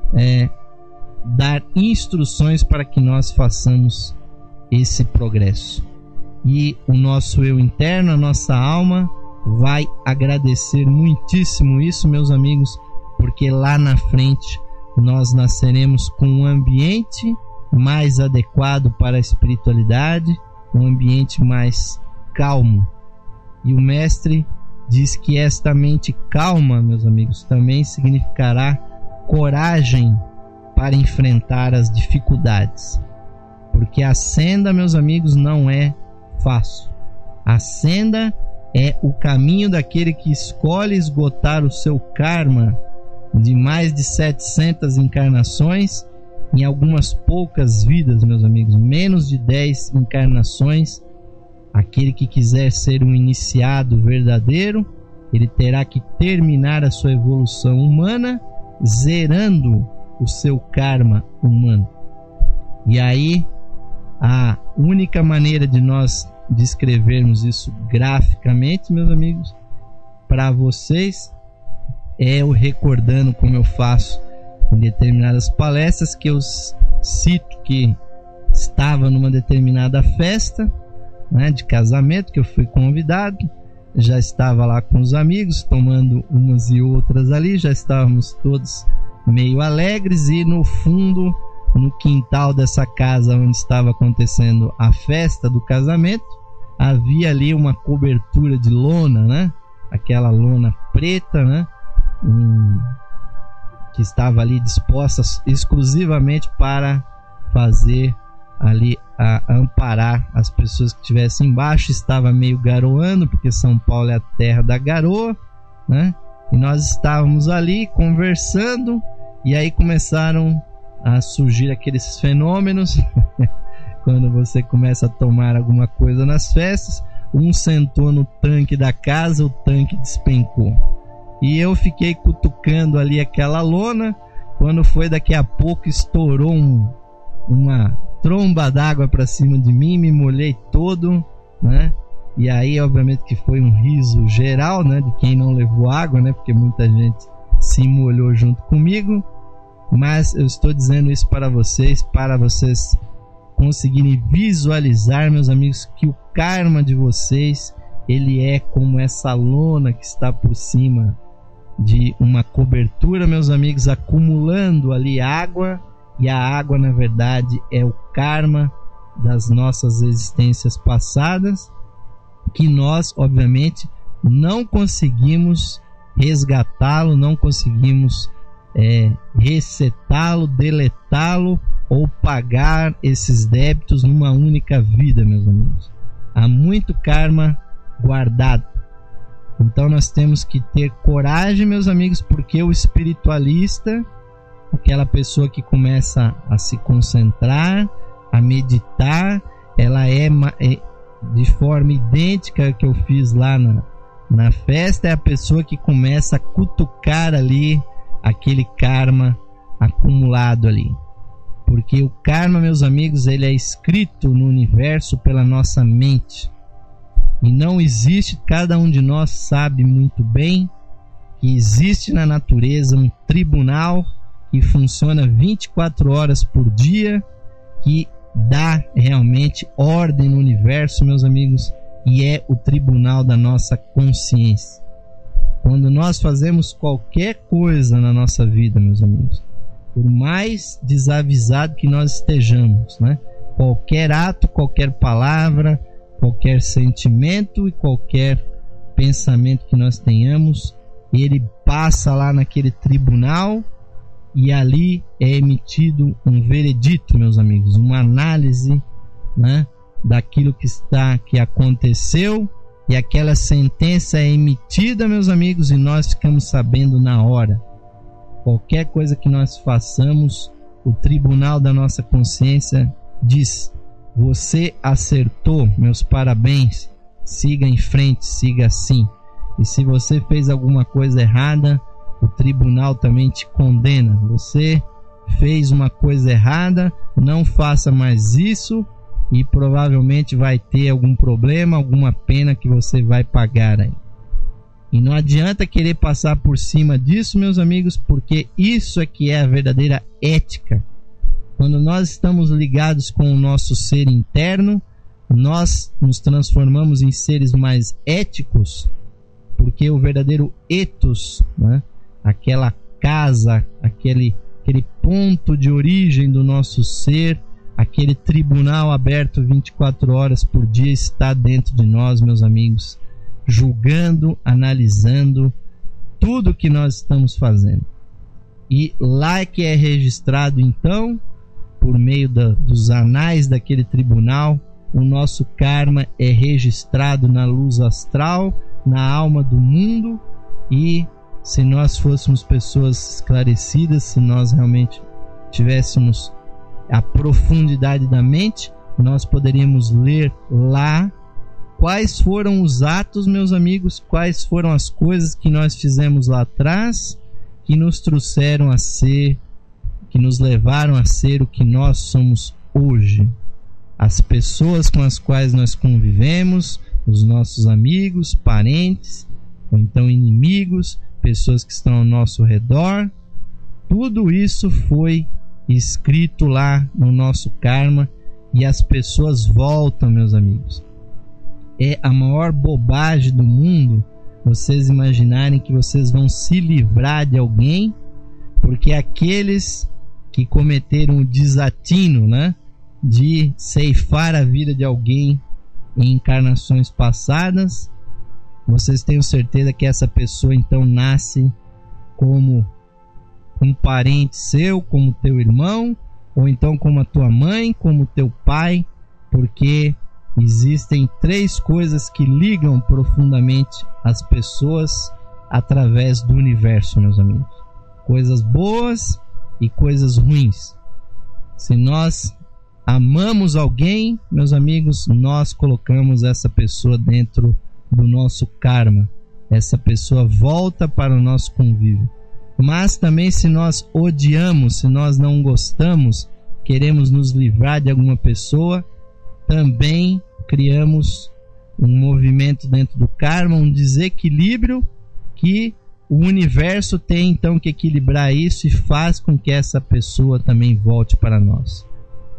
dar instruções para que nós façamos esse progresso. E o nosso eu interno, a nossa alma, vai agradecer muitíssimo isso, meus amigos, porque lá na frente nós nasceremos com um ambiente mais adequado para a espiritualidade, um ambiente mais calmo. E o mestre diz que esta mente calma, meus amigos, também significará coragem para enfrentar as dificuldades. Porque a senda, meus amigos, não é fácil. A senda é o caminho daquele que escolhe esgotar o seu karma de mais de 700 encarnações em algumas poucas vidas, meus amigos, menos de 10 encarnações. Aquele que quiser ser um iniciado verdadeiro, ele terá que terminar a sua evolução humana, zerando o seu karma humano. E aí, a única maneira de nós descrevermos isso graficamente, meus amigos, para vocês, é eu recordando como eu faço em determinadas palestras, que eu cito que estava numa determinada festa, né, de casamento, que eu fui convidado, já estava lá com os amigos, tomando umas e outras ali, já estávamos todos meio alegres, e no fundo no quintal dessa casa onde estava acontecendo a festa do casamento, havia ali uma cobertura de lona, né? Aquela lona preta, né? Que estava ali disposta exclusivamente para fazer ali amparar as pessoas que estivessem embaixo. Estava meio garoando, porque São Paulo é a terra da garoa, né? E nós estávamos ali conversando, e aí começaram a surgir aqueles fenômenos quando você começa a tomar alguma coisa nas festas. Um sentou no tanque da casa, o tanque despencou, e eu fiquei cutucando ali aquela lona. Quando foi daqui a pouco, estourou uma tromba d'água para cima de mim, me molhei todo, né? E aí obviamente que foi um riso geral, né, de quem não levou água, né, porque muita gente se molhou junto comigo. Mas eu estou dizendo isso para vocês conseguirem visualizar, meus amigos, que o karma de vocês, ele é como essa lona que está por cima de uma cobertura, meus amigos, acumulando ali água. E a água, na verdade, é o karma das nossas existências passadas, que nós, obviamente, não conseguimos resgatá-lo, não conseguimos resetá-lo, deletá-lo ou pagar esses débitos numa única vida, meus amigos. Há muito karma guardado. Então nós temos que ter coragem, meus amigos, porque o espiritualista, aquela pessoa que começa a se concentrar, a meditar, ela é de forma idêntica que eu fiz lá na festa, é a pessoa que começa a cutucar ali aquele karma acumulado ali. Porque o karma, meus amigos, ele é escrito no universo pela nossa mente. E não existe, cada um de nós sabe muito bem que existe na natureza um tribunal que funciona 24 horas por dia, que dá realmente ordem no universo, meus amigos, e é o tribunal da nossa consciência. Quando nós fazemos qualquer coisa na nossa vida, meus amigos, por mais desavisado que nós estejamos, né? Qualquer ato, qualquer palavra, qualquer sentimento e qualquer pensamento que nós tenhamos, ele passa lá naquele tribunal e ali é emitido um veredito, meus amigos, uma análise, né, daquilo que aconteceu, e aquela sentença é emitida, meus amigos, e nós ficamos sabendo na hora. Qualquer coisa que nós façamos, o tribunal da nossa consciência diz: você acertou, meus parabéns, siga em frente, siga assim. E se você fez alguma coisa errada, o tribunal também te condena. Você fez uma coisa errada, não faça mais isso, e provavelmente vai ter algum problema, alguma pena que você vai pagar aí. E não adianta querer passar por cima disso, meus amigos, porque isso é que é a verdadeira ética. Quando nós estamos ligados com o nosso ser interno, nós nos transformamos em seres mais éticos, porque o verdadeiro ethos, né, aquela casa, aquele ponto de origem do nosso ser, aquele tribunal aberto 24 horas por dia está dentro de nós, meus amigos, julgando, analisando tudo que nós estamos fazendo. E lá é que é registrado, então, por meio dos anais daquele tribunal, o nosso karma é registrado na luz astral, na alma do mundo. E se nós fôssemos pessoas esclarecidas, se nós realmente tivéssemos a profundidade da mente, nós poderíamos ler lá quais foram os atos, meus amigos, quais foram as coisas que nós fizemos lá atrás, que nos trouxeram a ser, que nos levaram a ser o que nós somos hoje. As pessoas com as quais nós convivemos, os nossos amigos, parentes, ou então inimigos, pessoas que estão ao nosso redor, tudo isso foi escrito lá no nosso karma, e as pessoas voltam, meus amigos. É a maior bobagem do mundo vocês imaginarem que vocês vão se livrar de alguém, porque aqueles que cometeram o desatino, né, de ceifar a vida de alguém em encarnações passadas, vocês tenham certeza que essa pessoa então nasce como um parente seu, como teu irmão, ou então como a tua mãe, como teu pai, porque existem 3 coisas que ligam profundamente as pessoas através do universo, meus amigos: coisas boas e coisas ruins. Se nós amamos alguém, meus amigos, nós colocamos essa pessoa dentro do nosso karma. Essa pessoa volta para o nosso convívio. Mas também, se nós odiamos, se nós não gostamos, queremos nos livrar de alguma pessoa, também criamos um movimento dentro do karma, um desequilíbrio que o universo tem então que equilibrar isso e faz com que essa pessoa também volte para nós.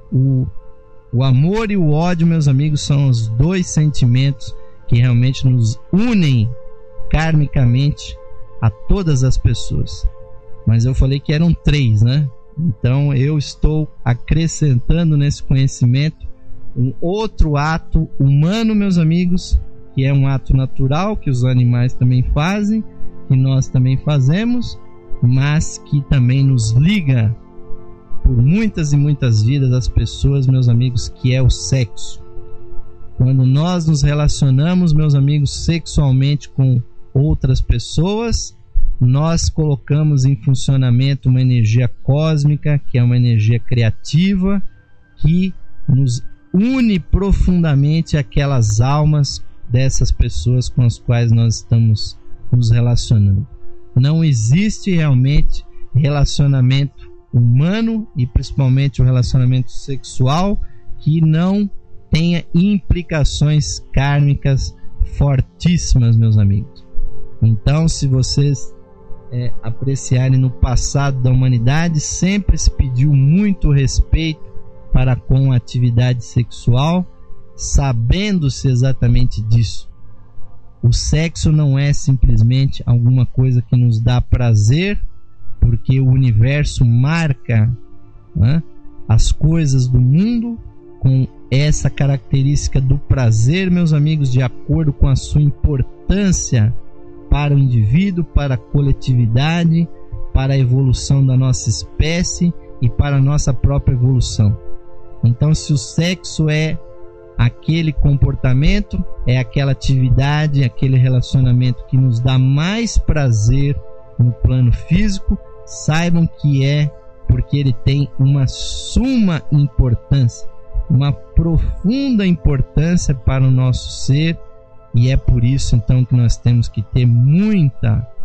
O amor e o ódio, meus amigos, são os 2 sentimentos que realmente nos unem karmicamente a todas as pessoas. Mas eu falei que eram 3, né? Então eu estou acrescentando nesse conhecimento um outro ato humano, meus amigos, que é um ato natural que os animais também fazem, que nós também fazemos, mas que também nos liga por muitas e muitas vidas as pessoas, meus amigos, que é o sexo. Quando nós nos relacionamos, meus amigos, sexualmente com outras pessoas, nós colocamos em funcionamento uma energia cósmica, que é uma energia criativa, que nos une profundamente aquelas almas dessas pessoas com as quais nós estamos nos relacionando. Não existe realmente relacionamento humano, e principalmente o relacionamento sexual, que não tenha implicações kármicas fortíssimas, meus amigos. Então, se vocês apreciarem no passado da humanidade, sempre se pediu muito respeito para com a atividade sexual, sabendo-se exatamente disso. O sexo não é simplesmente alguma coisa que nos dá prazer, porque o universo marca, né, as coisas do mundo com essa característica do prazer, meus amigos, de acordo com a sua importância para o indivíduo, para a coletividade, para a evolução da nossa espécie e para a nossa própria evolução. Então, se o sexo é aquele comportamento, é aquela atividade, aquele relacionamento que nos dá mais prazer no plano físico, saibam que é porque ele tem uma suma importância, uma profunda importância para o nosso ser, e é por isso então que nós temos que ter muito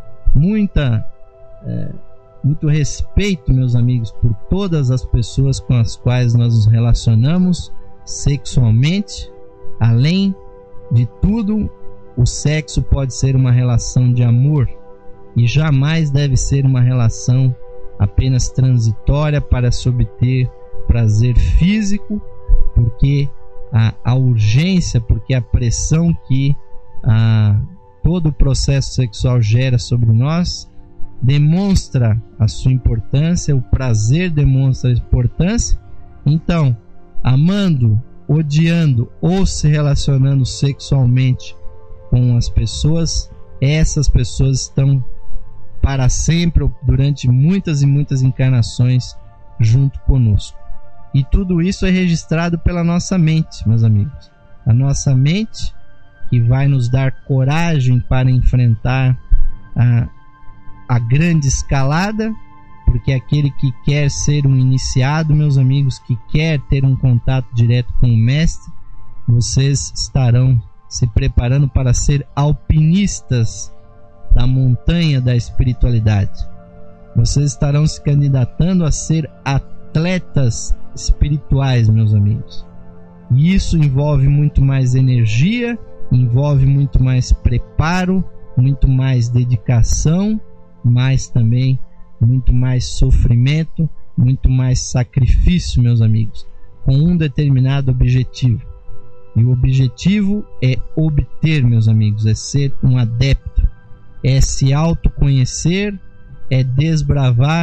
respeito, meus amigos, por todas as pessoas com as quais nós nos relacionamos sexualmente. Além de tudo, o sexo pode ser uma relação de amor e jamais deve ser uma relação apenas transitória para se obter prazer físico, porque a urgência, porque a pressão que todo o processo sexual gera sobre nós demonstra a sua importância, o prazer demonstra a importância. Então, amando, odiando ou se relacionando sexualmente com as pessoas, essas pessoas estão para sempre, durante muitas e muitas encarnações, junto conosco. E tudo isso é registrado pela nossa mente, meus amigos. A nossa mente, que vai nos dar coragem para enfrentar a grande escalada, porque aquele que quer ser um iniciado, meus amigos, que quer ter um contato direto com o mestre, vocês estarão se preparando para ser alpinistas da montanha da espiritualidade. Vocês estarão se candidatando a ser atletas espirituais, meus amigos. E isso envolve muito mais energia, envolve muito mais preparo, muito mais dedicação, mas também muito mais sofrimento, muito mais sacrifício, meus amigos, com um determinado objetivo. E o objetivo é obter, meus amigos, é ser um adepto, é se autoconhecer, é desbravar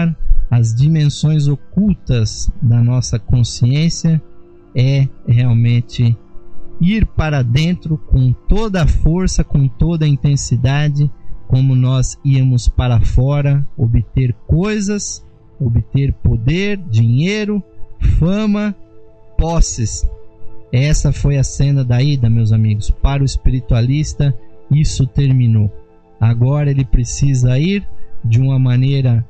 as dimensões ocultas da nossa consciência, é realmente ir para dentro com toda a força, com toda a intensidade, como nós íamos para fora obter coisas, obter poder, dinheiro, fama, posses. Essa foi a cena da ida, meus amigos. Para o espiritualista, isso terminou. Agora ele precisa ir de uma maneira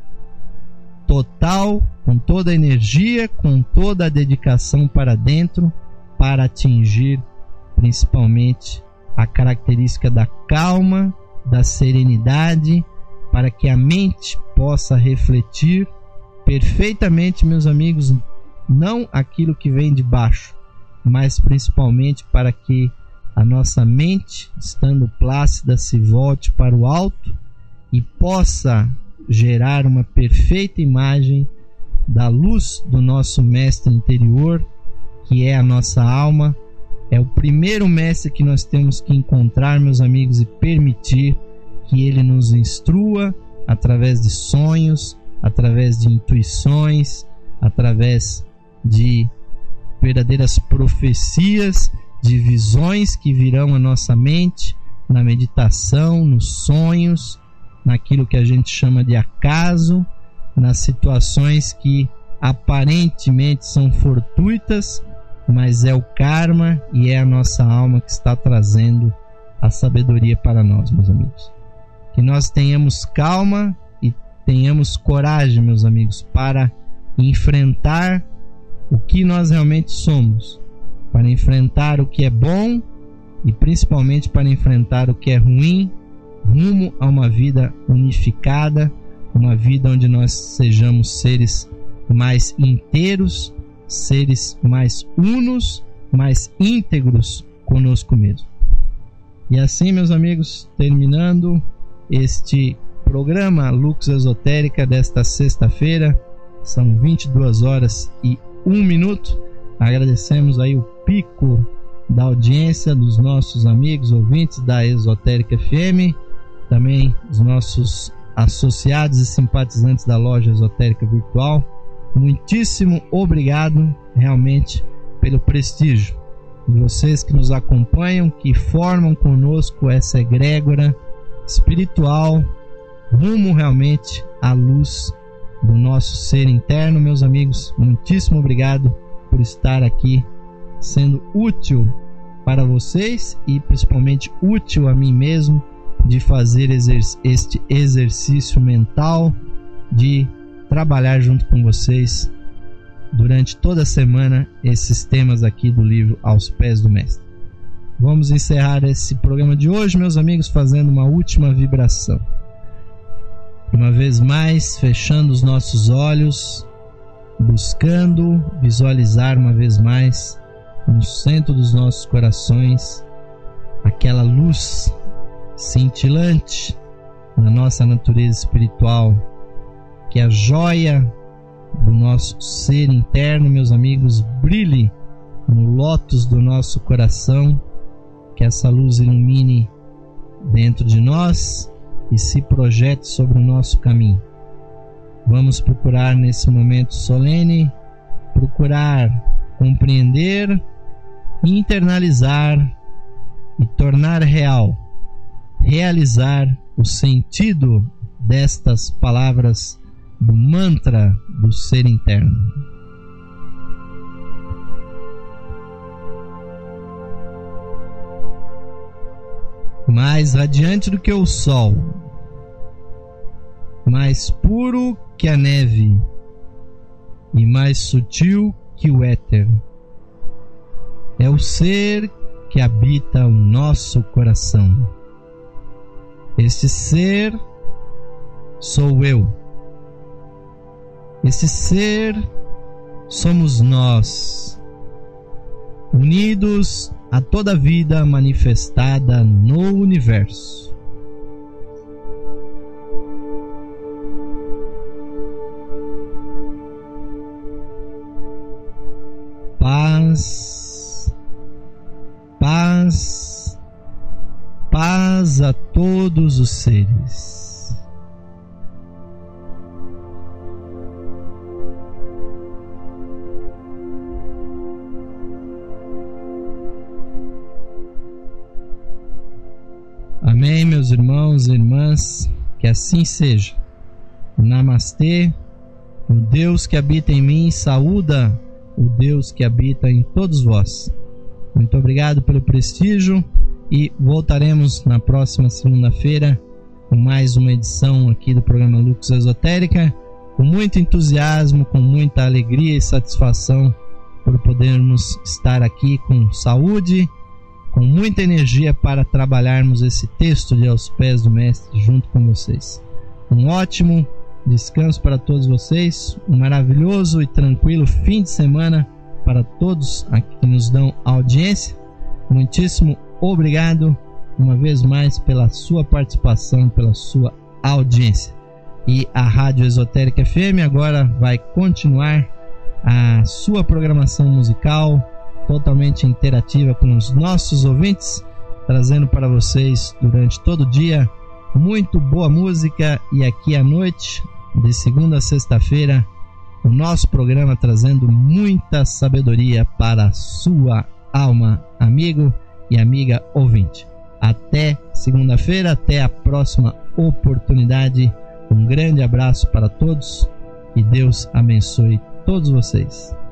total, com toda a energia, com toda a dedicação para dentro, para atingir principalmente a característica da calma, da serenidade, para que a mente possa refletir perfeitamente, meus amigos, não aquilo que vem de baixo, mas principalmente para que a nossa mente, estando plácida, se volte para o alto e possa gerar uma perfeita imagem da luz do nosso mestre interior, que é a nossa alma. É o primeiro mestre que nós temos que encontrar, meus amigos, e permitir que ele nos instrua através de sonhos, através de intuições, através de verdadeiras profecias, de visões que virão à nossa mente, na meditação, nos sonhos, naquilo que a gente chama de acaso, nas situações que aparentemente são fortuitas, mas é o karma e é a nossa alma que está trazendo a sabedoria para nós, meus amigos. Que nós tenhamos calma e tenhamos coragem, meus amigos, para enfrentar o que nós realmente somos, para enfrentar o que é bom e principalmente para enfrentar o que é ruim, rumo a uma vida unificada, uma vida onde nós sejamos seres mais inteiros, seres mais unos, mais íntegros conosco mesmo. E assim, meus amigos, terminando este programa Lux Esotérica desta sexta-feira, são 22 horas e 1 minuto. Agradecemos aí o pico da audiência dos nossos amigos ouvintes da Esotérica FM, também os nossos associados e simpatizantes da loja Esotérica Virtual. Muitíssimo obrigado realmente pelo prestígio de vocês que nos acompanham, que formam conosco essa egrégora espiritual rumo realmente à luz do nosso ser interno. Meus amigos, muitíssimo obrigado por estar aqui sendo útil para vocês e principalmente útil a mim mesmo, de fazer este exercício mental, de trabalhar junto com vocês durante toda a semana esses temas aqui do livro Aos Pés do Mestre. Vamos encerrar esse programa de hoje, meus amigos, fazendo uma última vibração. Uma vez mais, fechando os nossos olhos, buscando visualizar uma vez mais no centro dos nossos corações aquela luz cintilante na nossa natureza espiritual, que a joia do nosso ser interno, meus amigos, brilhe no lótus do nosso coração, que essa luz ilumine dentro de nós e se projete sobre o nosso caminho. Vamos procurar nesse momento solene, procurar compreender, internalizar e tornar real, realizar o sentido destas palavras do mantra do ser interno. Mais radiante do que o sol, mais puro que a neve e mais sutil que o éter, é o ser que habita o nosso coração. Este ser sou eu. Esse ser somos nós, unidos a toda a vida manifestada no universo. Paz, paz, paz a todos os seres. Amém, meus irmãos e irmãs, que assim seja. Namastê. O Deus que habita em mim saúda o Deus que habita em todos vós. Muito obrigado pelo prestígio e voltaremos na próxima segunda-feira com mais uma edição aqui do programa Lux Esotérica, com muito entusiasmo, com muita alegria e satisfação por podermos estar aqui com saúde, com muita energia para trabalharmos esse texto de Aos Pés do Mestre junto com vocês. Um ótimo descanso para todos vocês, um maravilhoso e tranquilo fim de semana para todos aqui que nos dão audiência. Muitíssimo obrigado uma vez mais pela sua participação, pela sua audiência. E a Rádio Esotérica FM agora vai continuar a sua programação musical totalmente interativa com os nossos ouvintes, trazendo para vocês durante todo o dia muito boa música, e aqui à noite, de segunda a sexta-feira, o nosso programa trazendo muita sabedoria para a sua alma, amigo e amiga ouvinte. Até segunda-feira, até a próxima oportunidade. Um grande abraço para todos e Deus abençoe todos vocês.